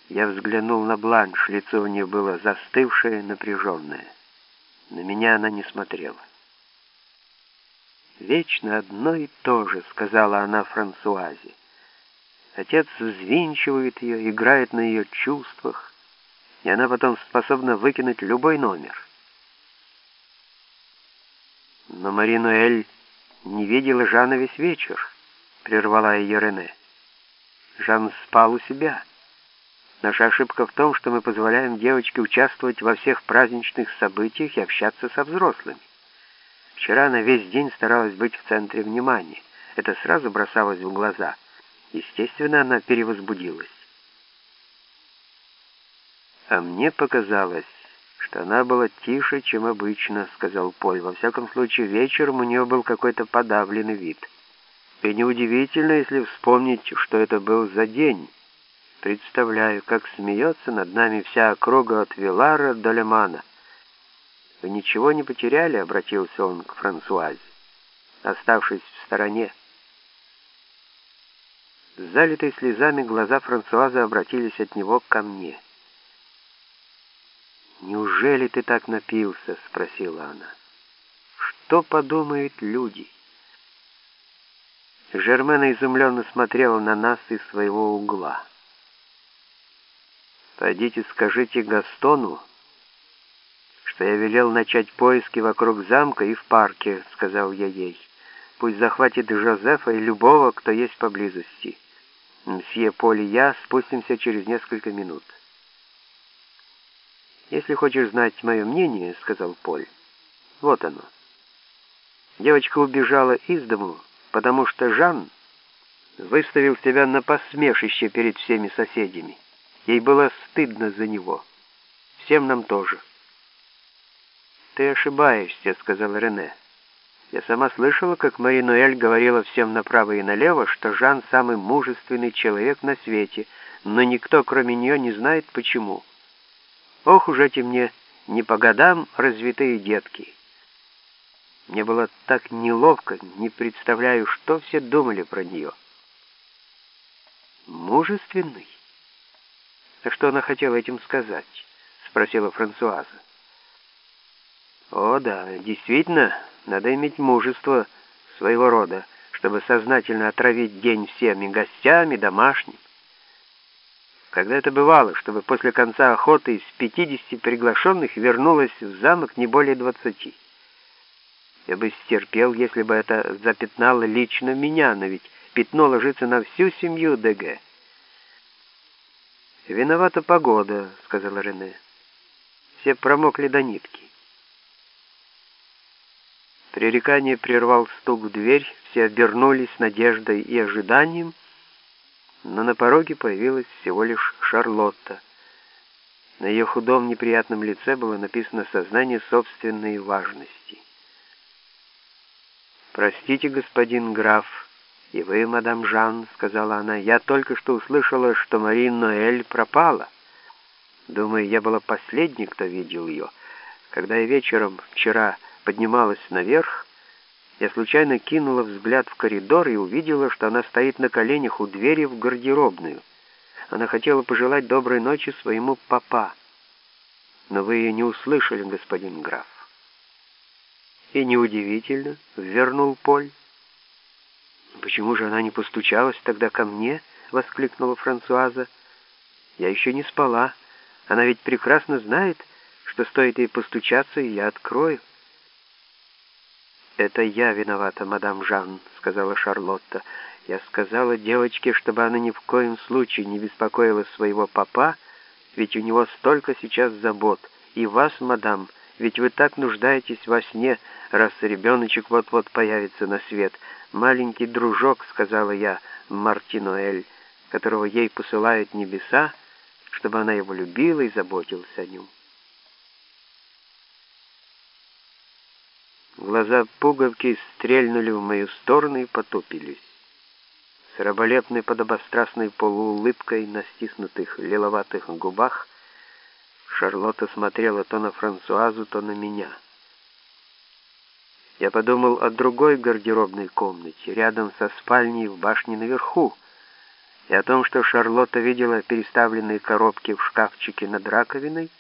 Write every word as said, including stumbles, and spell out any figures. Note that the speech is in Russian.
Я взглянул на Бланш, лицо у нее было застывшее, напряженное. На меня она не смотрела. «Вечно одно и то же», — сказала она Франсуазе. Отец взвинчивает ее, играет на ее чувствах, и она потом способна выкинуть любой номер. Но Мари-Ноэль не видела Жана весь вечер, прервала ее Рене. Жан спал у себя. Наша ошибка в том, что мы позволяем девочке участвовать во всех праздничных событиях и общаться со взрослыми. Вчера она весь день старалась быть в центре внимания. Это сразу бросалось в глаза. Естественно, она перевозбудилась. «А мне показалось, что она была тише, чем обычно», — сказал Поль. «Во всяком случае, вечером у нее был какой-то подавленный вид. И неудивительно, если вспомнить, что это был за день. Представляю, как смеется над нами вся округа от Вилара до Лемана». «Вы ничего не потеряли?» — обратился он к Франсуазе, оставшись в стороне. Залитые слезами глаза Франсуазы обратились от него ко мне. «Неужели ты так напился?» — спросила она. «Что подумают люди?» Жермена изумленно смотрела на нас из своего угла. «Пойдите скажите Гастону, что я велел начать поиски вокруг замка и в парке», — сказал я ей. «Пусть захватит Жозефа и любого, кто есть поблизости. Мсье Поль и я спустимся через несколько минут». «Если хочешь знать мое мнение, — сказал Поль, — вот оно. Девочка убежала из дому, потому что Жан выставил себя на посмешище перед всеми соседями. Ей было стыдно за него. Всем нам тоже». «Ты ошибаешься, — сказала Рене. Я сама слышала, как Мари-Ноэль говорила всем направо и налево, что Жан самый мужественный человек на свете, но никто, кроме нее, не знает, почему. Ох уж эти мне не по годам развитые детки. Мне было так неловко, не представляю, что все думали про нее». «Мужественный? А что она хотела этим сказать?» — спросила Франсуаза. «О, да, действительно, надо иметь мужество своего рода, чтобы сознательно отравить день всеми гостями, домашним. Когда это бывало, чтобы после конца охоты из пятидесяти приглашенных вернулось в замок не более двадцати? Я бы стерпел, если бы это запятнало лично меня, но ведь пятно ложится на всю семью ДГ». «Виновата погода», — сказала Рене. «Все промокли до нитки». Пререкание прервал стук в дверь, все обернулись с надеждой и ожиданием, но на пороге появилась всего лишь Шарлотта. На ее худом неприятном лице было написано сознание собственной важности. «Простите, господин граф, и вы, мадам Жан, — сказала она, — я только что услышала, что Мари-Ноэль пропала. Думаю, я была последней, кто видел ее. Когда я вечером вчера поднималась наверх, я случайно кинула взгляд в коридор и увидела, что она стоит на коленях у двери в гардеробную. Она хотела пожелать доброй ночи своему папа. Но вы ее не услышали, господин граф». «И неудивительно, — вернул Поль. — Почему же она не постучалась тогда ко мне? — воскликнула Франсуаза. «Я еще не спала. Она ведь прекрасно знает, что стоит ей постучаться, и я открою». «Это я виновата, мадам Жан», — сказала Шарлотта. «Я сказала девочке, чтобы она ни в коем случае не беспокоила своего папа, ведь у него столько сейчас забот. И вас, мадам, ведь вы так нуждаетесь во сне, раз ребеночек вот-вот появится на свет. Маленький дружок, — сказала я, — Марти-Ноэль, которого ей посылают небеса, чтобы она его любила и заботилась о нем». Глаза пуговки стрельнули в мою сторону и потупились. С раболепной подобострастной полуулыбкой на стиснутых лиловатых губах Шарлотта смотрела то на Франсуазу, то на меня. Я подумал о другой гардеробной комнате, рядом со спальней в башне наверху. и о том, что Шарлотта видела переставленные коробки в шкафчике над раковиной,